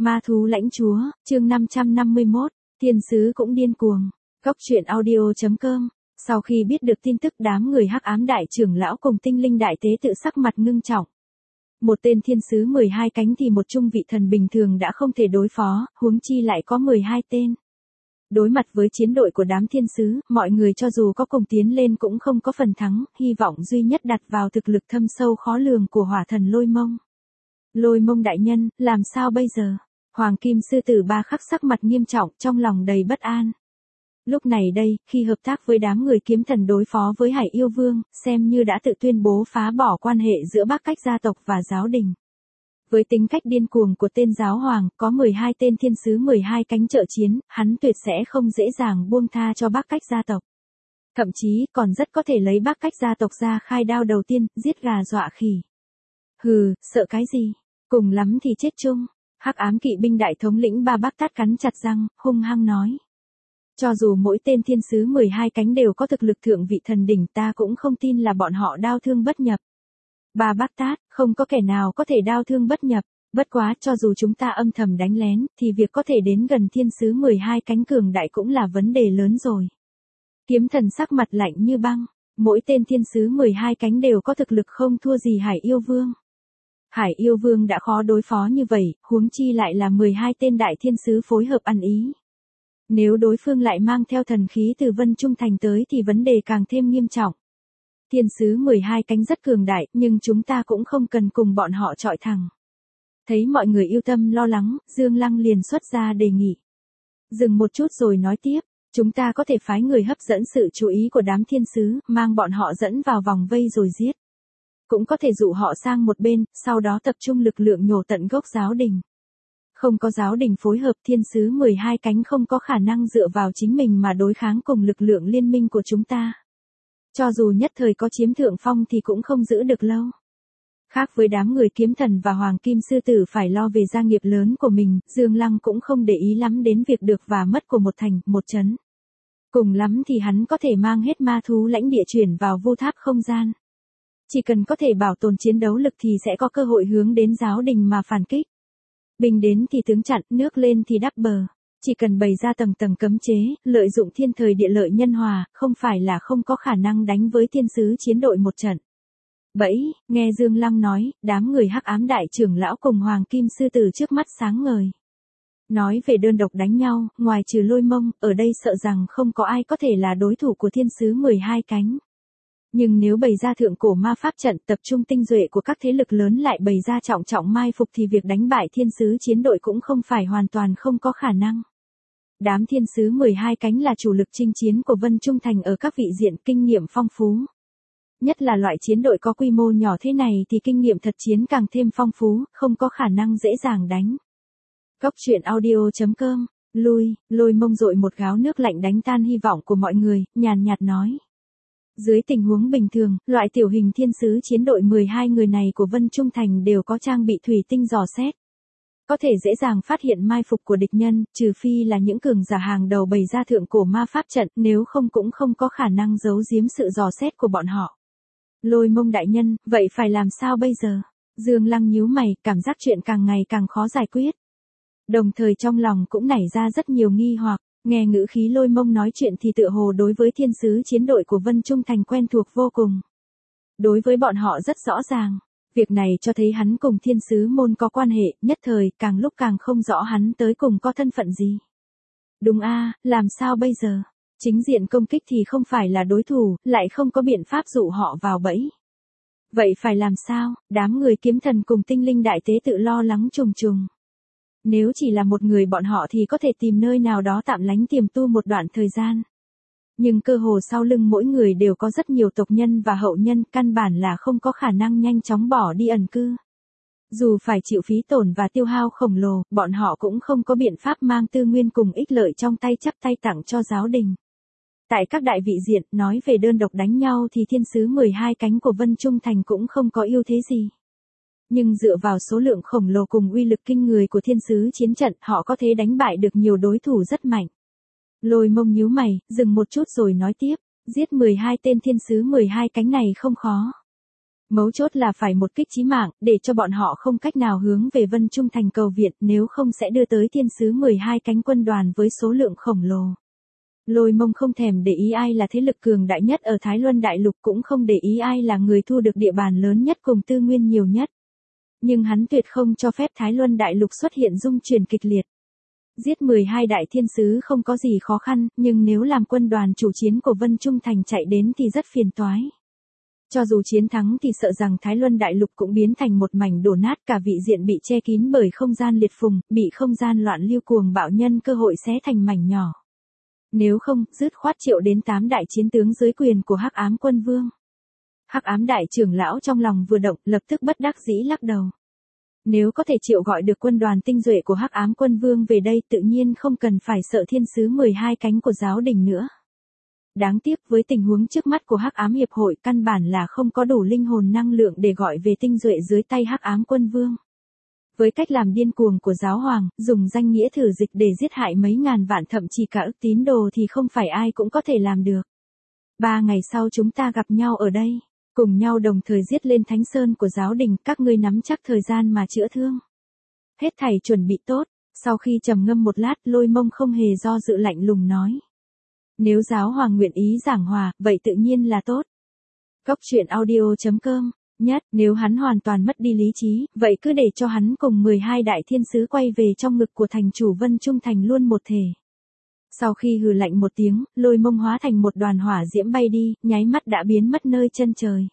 Ma thú lãnh chúa, chương 551, thiên sứ cũng điên cuồng. Góc truyện audio.com. Sau khi biết được tin tức, đám người hắc ám đại trưởng lão cùng tinh linh đại tế tự sắc mặt ngưng trọng. Một tên thiên sứ 12 cánh thì một trung vị thần bình thường đã không thể đối phó, huống chi lại có 12 tên. Đối mặt với chiến đội của đám thiên sứ, mọi người cho dù có cùng tiến lên cũng không có phần thắng, hy vọng duy nhất đặt vào thực lực thâm sâu khó lường của hỏa thần Lôi Mông. Lôi Mông đại nhân, làm sao bây giờ? Hoàng kim sư tử Ba Khắc sắc mặt nghiêm trọng, trong lòng đầy bất an. Lúc này đây, khi hợp tác với đám người kiếm thần đối phó với Hải Yêu Vương, xem như đã tự tuyên bố phá bỏ quan hệ giữa Bắc Cách gia tộc và giáo đình. Với tính cách điên cuồng của tên giáo hoàng, có 12 tên thiên sứ 12 cánh trợ chiến, hắn tuyệt sẽ không dễ dàng buông tha cho Bắc Cách gia tộc. Thậm chí, còn rất có thể lấy Bắc Cách gia tộc ra khai đao đầu tiên, giết gà dọa khỉ. Hừ, sợ cái gì? Cùng lắm thì chết chung. Hắc ám kỵ binh đại thống lĩnh Ba Bác Tát cắn chặt răng, hung hăng nói. Cho dù mỗi tên thiên sứ 12 cánh đều có thực lực thượng vị thần đỉnh, ta cũng không tin là bọn họ đao thương bất nhập. Ba Bác Tát, không có kẻ nào có thể đao thương bất nhập. Bất quá, cho dù chúng ta âm thầm đánh lén, thì việc có thể đến gần thiên sứ 12 cánh cường đại cũng là vấn đề lớn rồi. Kiếm thần sắc mặt lạnh như băng. Mỗi tên thiên sứ 12 cánh đều có thực lực không thua gì Hải Yêu Vương. Hải Yêu Vương đã khó đối phó như vậy, huống chi lại là 12 tên đại thiên sứ phối hợp ăn ý. Nếu đối phương lại mang theo thần khí từ Vân Trung Thành tới thì vấn đề càng thêm nghiêm trọng. Thiên sứ 12 cánh rất cường đại, nhưng chúng ta cũng không cần cùng bọn họ chọi thẳng. Thấy mọi người yêu tâm lo lắng, Dương Lăng liền xuất ra đề nghị. Dừng một chút rồi nói tiếp, chúng ta có thể phái người hấp dẫn sự chú ý của đám thiên sứ, mang bọn họ dẫn vào vòng vây rồi giết. Cũng có thể dụ họ sang một bên, sau đó tập trung lực lượng nhổ tận gốc giáo đình. Không có giáo đình phối hợp, thiên sứ 12 cánh không có khả năng dựa vào chính mình mà đối kháng cùng lực lượng liên minh của chúng ta. Cho dù nhất thời có chiếm thượng phong thì cũng không giữ được lâu. Khác với đám người kiếm thần và hoàng kim sư tử phải lo về gia nghiệp lớn của mình, Dương Lăng cũng không để ý lắm đến việc được và mất của một thành, một trấn. Cùng lắm thì hắn có thể mang hết ma thú lãnh địa chuyển vào vô tháp không gian. Chỉ cần có thể bảo tồn chiến đấu lực thì sẽ có cơ hội hướng đến giáo đình mà phản kích. Binh đến thì tướng chặn, nước lên thì đắp bờ. Chỉ cần bày ra tầng tầng cấm chế, lợi dụng thiên thời địa lợi nhân hòa, không phải là không có khả năng đánh với thiên sứ chiến đội một trận. Bẫy, nghe Dương Lăng nói, đám người hắc ám đại trưởng lão cùng hoàng kim sư tử trước mắt sáng ngời. Nói về đơn độc đánh nhau, ngoài trừ Lôi Mông, ở đây sợ rằng không có ai có thể là đối thủ của thiên sứ 12 cánh. Nhưng nếu bày ra thượng cổ ma pháp trận, tập trung tinh duệ của các thế lực lớn lại bày ra trọng trọng mai phục thì việc đánh bại thiên sứ chiến đội cũng không phải hoàn toàn không có khả năng. Đám thiên sứ 12 cánh là chủ lực chinh chiến của Vân Trung Thành ở các vị diện, kinh nghiệm phong phú. Nhất là loại chiến đội có quy mô nhỏ thế này thì kinh nghiệm thật chiến càng thêm phong phú, không có khả năng dễ dàng đánh. Góc truyện audio.com, Lôi Mông dội một gáo nước lạnh đánh tan hy vọng của mọi người, nhàn nhạt nói. Dưới tình huống bình thường, loại tiểu hình thiên sứ chiến đội 12 người này của Vân Trung Thành đều có trang bị thủy tinh dò xét. Có thể dễ dàng phát hiện mai phục của địch nhân, trừ phi là những cường giả hàng đầu bày ra thượng cổ ma pháp trận, nếu không cũng không có khả năng giấu giếm sự dò xét của bọn họ. Lôi Mông đại nhân, vậy phải làm sao bây giờ? Dương Lăng nhíu mày, cảm giác chuyện càng ngày càng khó giải quyết. Đồng thời trong lòng cũng nảy ra rất nhiều nghi hoặc. Nghe ngữ khí Lôi Mông nói chuyện thì tựa hồ đối với thiên sứ chiến đội của Vân Trung Thành quen thuộc vô cùng. Đối với bọn họ rất rõ ràng. Việc này cho thấy hắn cùng thiên sứ môn có quan hệ, nhất thời càng lúc càng không rõ hắn tới cùng có thân phận gì. Đúng a, làm sao bây giờ? Chính diện công kích thì không phải là đối thủ, lại không có biện pháp dụ họ vào bẫy. Vậy phải làm sao? Đám người kiếm thần cùng tinh linh đại tế tự lo lắng trùng trùng. Nếu chỉ là một người bọn họ thì có thể tìm nơi nào đó tạm lánh tiềm tu một đoạn thời gian. Nhưng cơ hồ sau lưng mỗi người đều có rất nhiều tộc nhân và hậu nhân, căn bản là không có khả năng nhanh chóng bỏ đi ẩn cư. Dù phải chịu phí tổn và tiêu hao khổng lồ, bọn họ cũng không có biện pháp mang tư nguyên cùng ích lợi trong tay chắp tay tặng cho giáo đình. Tại các đại vị diện, nói về đơn độc đánh nhau thì thiên sứ 12 cánh của Vân Trung Thành cũng không có ưu thế gì. Nhưng dựa vào số lượng khổng lồ cùng uy lực kinh người của thiên sứ chiến trận, họ có thể đánh bại được nhiều đối thủ rất mạnh. Lôi Mông nhíu mày, dừng một chút rồi nói tiếp, giết 12 tên thiên sứ 12 cánh này không khó. Mấu chốt là phải một kích chí mạng, để cho bọn họ không cách nào hướng về Vân Trung Thành cầu viện, nếu không sẽ đưa tới thiên sứ 12 cánh quân đoàn với số lượng khổng lồ. Lôi Mông không thèm để ý ai là thế lực cường đại nhất ở Thái Luân Đại Lục, cũng không để ý ai là người thu được địa bàn lớn nhất cùng tư nguyên nhiều nhất. Nhưng hắn tuyệt không cho phép Thái Luân Đại Lục xuất hiện dung chuyển kịch liệt. Giết 12 đại thiên sứ không có gì khó khăn, nhưng nếu làm quân đoàn chủ chiến của Vân Trung Thành chạy đến thì rất phiền toái. Cho dù chiến thắng thì sợ rằng Thái Luân Đại Lục cũng biến thành một mảnh đổ nát, cả vị diện bị che kín bởi không gian liệt phùng, bị không gian loạn lưu cuồng bạo nhân cơ hội xé thành mảnh nhỏ. Nếu không, dứt khoát triệu đến 8 đại chiến tướng dưới quyền của Hắc Ám Quân Vương. Hắc Ám đại trưởng lão trong lòng vừa động, lập tức bất đắc dĩ lắc đầu. Nếu có thể triệu gọi được quân đoàn tinh duệ của Hắc Ám Quân Vương về đây, tự nhiên không cần phải sợ thiên sứ 12 cánh của giáo đình nữa. Đáng tiếc với tình huống trước mắt của Hắc Ám Hiệp hội, căn bản là không có đủ linh hồn năng lượng để gọi về tinh duệ dưới tay Hắc Ám Quân Vương. Với cách làm điên cuồng của giáo hoàng, dùng danh nghĩa thử dịch để giết hại mấy ngàn vạn thậm chí cả ức tín đồ thì không phải ai cũng có thể làm được. 3 ngày sau chúng ta gặp nhau ở đây, cùng nhau đồng thời giết lên Thánh Sơn của giáo đình, các ngươi nắm chắc thời gian mà chữa thương. Hết thảy chuẩn bị tốt, sau khi trầm ngâm một lát, Lôi Mông không hề do dự lạnh lùng nói. Nếu giáo hoàng nguyện ý giảng hòa, vậy tự nhiên là tốt. Cốc truyện audio.com. Nhất, nếu hắn hoàn toàn mất đi lý trí, vậy cứ để cho hắn cùng 12 đại thiên sứ quay về trong ngực của thành chủ Vân Trung Thành luôn một thể. Sau khi hừ lạnh một tiếng, Lôi Mông hóa thành một đoàn hỏa diễm bay đi, nháy mắt đã biến mất nơi chân trời.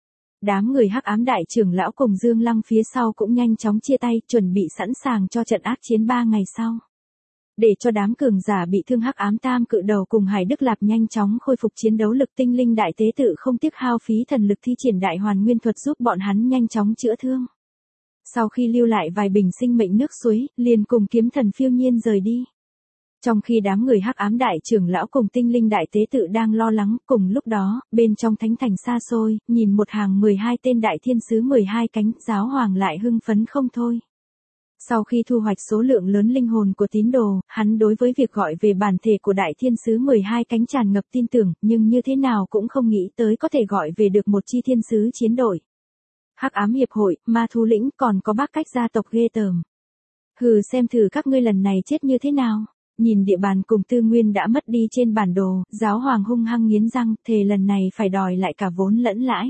Đám người Hắc Ám đại trưởng lão cùng Dương Lăng phía sau cũng nhanh chóng chia tay, chuẩn bị sẵn sàng cho trận ác chiến 3 ngày sau. Để cho đám cường giả bị thương Hắc Ám Tam Cự Đầu cùng Hải Đức Lạp nhanh chóng khôi phục chiến đấu lực, tinh linh đại tế tự không tiếc hao phí thần lực thi triển đại hoàn nguyên thuật giúp bọn hắn nhanh chóng chữa thương. Sau khi lưu lại vài bình sinh mệnh nước suối, liền cùng kiếm thần phiêu nhiên rời đi. Trong khi đám người Hắc Ám đại trưởng lão cùng tinh linh đại tế tự đang lo lắng, cùng lúc đó, bên trong thánh thành xa xôi, nhìn một hàng 12 tên đại thiên sứ 12 cánh, giáo hoàng lại hưng phấn không thôi. Sau khi thu hoạch số lượng lớn linh hồn của tín đồ, hắn đối với việc gọi về bản thể của đại thiên sứ 12 cánh tràn ngập tin tưởng, nhưng như thế nào cũng không nghĩ tới có thể gọi về được một chi thiên sứ chiến đội. Hắc Ám Hiệp hội, Ma Thú Lĩnh, còn có Bác Cách gia tộc ghê tởm. Hừ, xem thử các ngươi lần này chết như thế nào. Nhìn địa bàn cùng tư nguyên đã mất đi trên bản đồ, giáo hoàng hung hăng nghiến răng, thề lần này phải đòi lại cả vốn lẫn lãi.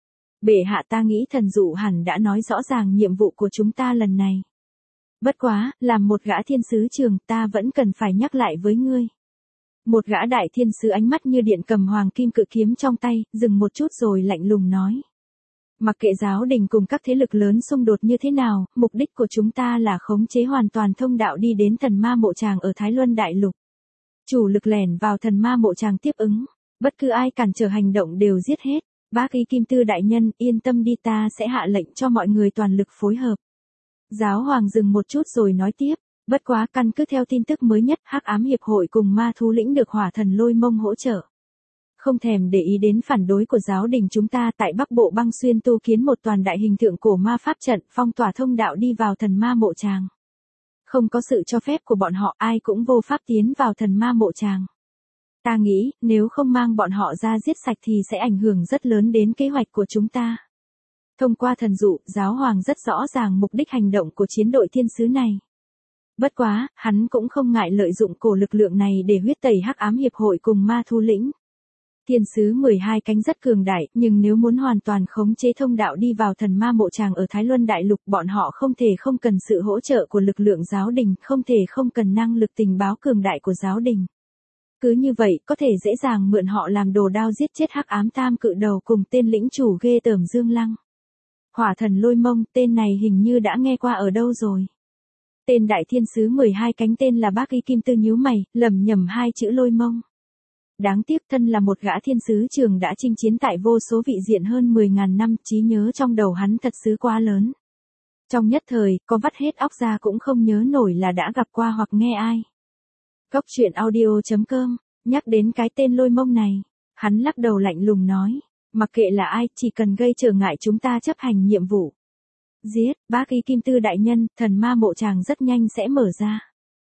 Bệ hạ, ta nghĩ thần dụ hẳn đã nói rõ ràng nhiệm vụ của chúng ta lần này. Bất quá, làm một gã thiên sứ trường, ta vẫn cần phải nhắc lại với ngươi. Một gã đại thiên sứ ánh mắt như điện cầm hoàng kim cự kiếm trong tay, dừng một chút rồi lạnh lùng nói. Mặc kệ giáo đình cùng các thế lực lớn xung đột như thế nào, mục đích của chúng ta là khống chế hoàn toàn thông đạo đi đến thần ma mộ tràng ở Thái Luân Đại Lục. Chủ lực lẻn vào thần ma mộ tràng tiếp ứng. Bất cứ ai cản trở hành động đều giết hết. Bác Y Kim Tư đại nhân, yên tâm đi, ta sẽ hạ lệnh cho mọi người toàn lực phối hợp. Giáo hoàng dừng một chút rồi nói tiếp, bất quá căn cứ theo tin tức mới nhất, Hắc Ám Hiệp hội cùng Ma Thú Lĩnh được Hỏa Thần Lôi Mông hỗ trợ. Không thèm để ý đến phản đối của giáo đình chúng ta, tại Bắc Bộ Băng Xuyên tu kiến một toàn đại hình thượng cổ ma pháp trận, phong tỏa thông đạo đi vào thần ma mộ tràng. Không có sự cho phép của bọn họ, ai cũng vô pháp tiến vào thần ma mộ tràng. Ta nghĩ, nếu không mang bọn họ ra giết sạch thì sẽ ảnh hưởng rất lớn đến kế hoạch của chúng ta. Thông qua thần dụ, giáo hoàng rất rõ ràng mục đích hành động của chiến đội thiên sứ này. Bất quá, hắn cũng không ngại lợi dụng cổ lực lượng này để huyết tẩy Hắc Ám Hiệp hội cùng Ma Thú Lĩnh. Thiên sứ 12 cánh rất cường đại, nhưng nếu muốn hoàn toàn khống chế thông đạo đi vào thần ma mộ tràng ở Thái Luân Đại Lục, bọn họ không thể không cần sự hỗ trợ của lực lượng giáo đình, không thể không cần năng lực tình báo cường đại của giáo đình. Cứ như vậy, có thể dễ dàng mượn họ làm đồ đao giết chết Hắc Ám Tam Cự Đầu cùng tên lĩnh chủ ghê tởm Dương Lăng. Hỏa Thần Lôi Mông, tên này hình như đã nghe qua ở đâu rồi. Tên đại thiên sứ 12 cánh tên là Bác Y Kim Tư nhíu mày, lẩm nhẩm hai chữ Lôi Mông. Đáng tiếc thân là một gã thiên sứ trường đã chinh chiến tại vô số vị diện hơn 10.000 năm, trí nhớ trong đầu hắn thật sự quá lớn. Trong nhất thời, có vắt hết óc ra cũng không nhớ nổi là đã gặp qua hoặc nghe ai. Cốc truyện audio.com, nhắc đến cái tên Lôi Mông này, hắn lắc đầu lạnh lùng nói, mặc kệ là ai, chỉ cần gây trở ngại chúng ta chấp hành nhiệm vụ. Giết, Bác Y Kim Tư đại nhân, thần ma mộ tràng rất nhanh sẽ mở ra.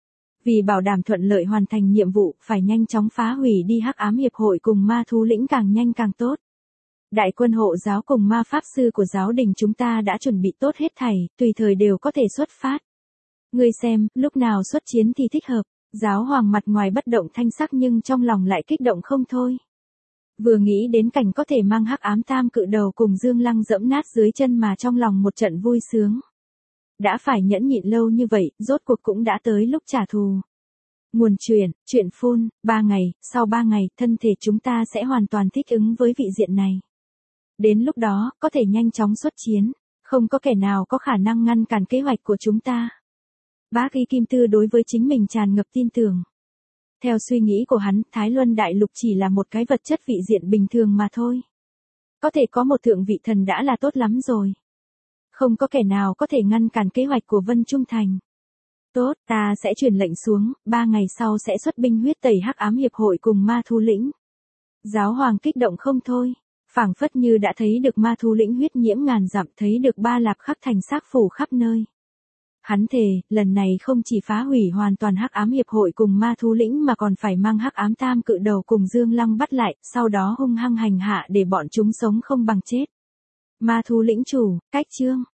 Vì bảo đảm thuận lợi hoàn thành nhiệm vụ, phải nhanh chóng phá hủy đi Hắc Ám Hiệp hội cùng Ma Thú Lĩnh càng nhanh càng tốt. Đại quân hộ giáo cùng ma pháp sư của giáo đình chúng ta đã chuẩn bị tốt hết thảy, tùy thời đều có thể xuất phát. Ngươi xem, lúc nào xuất chiến thì thích hợp. Giáo hoàng mặt ngoài bất động thanh sắc nhưng trong lòng lại kích động không thôi. Vừa nghĩ đến cảnh có thể mang hắc ám tam cự đầu cùng Dương Lăng dẫm nát dưới chân mà trong lòng một trận vui sướng. Đã phải nhẫn nhịn lâu như vậy, rốt cuộc cũng đã tới lúc trả thù. Nguồn chuyện phun, 3 ngày, sau 3 ngày, thân thể chúng ta sẽ hoàn toàn thích ứng với vị diện này. Đến lúc đó, có thể nhanh chóng xuất chiến, không có kẻ nào có khả năng ngăn cản kế hoạch của chúng ta. Bác Y Kim Tư đối với chính mình tràn ngập tin tưởng. Theo suy nghĩ của hắn, Thái Luân Đại Lục chỉ là một cái vật chất vị diện bình thường mà thôi. Có thể có một thượng vị thần đã là tốt lắm rồi. Không có kẻ nào có thể ngăn cản kế hoạch của Vân Trung Thành. Tốt, ta sẽ truyền lệnh xuống, 3 ngày sau sẽ xuất binh huyết tẩy hắc ám hiệp hội cùng ma thú lĩnh. Giáo hoàng kích động không thôi, phảng phất như đã thấy được ma thú lĩnh huyết nhiễm ngàn dặm, thấy được Ba Lạp khắc thành xác phủ khắp nơi. Hắn thề, lần này không chỉ phá hủy hoàn toàn hắc ám hiệp hội cùng ma thú lĩnh mà còn phải mang hắc ám tam cự đầu cùng Dương Lăng bắt lại, sau đó hung hăng hành hạ để bọn chúng sống không bằng chết. Ma thú lĩnh chủ, cách chương.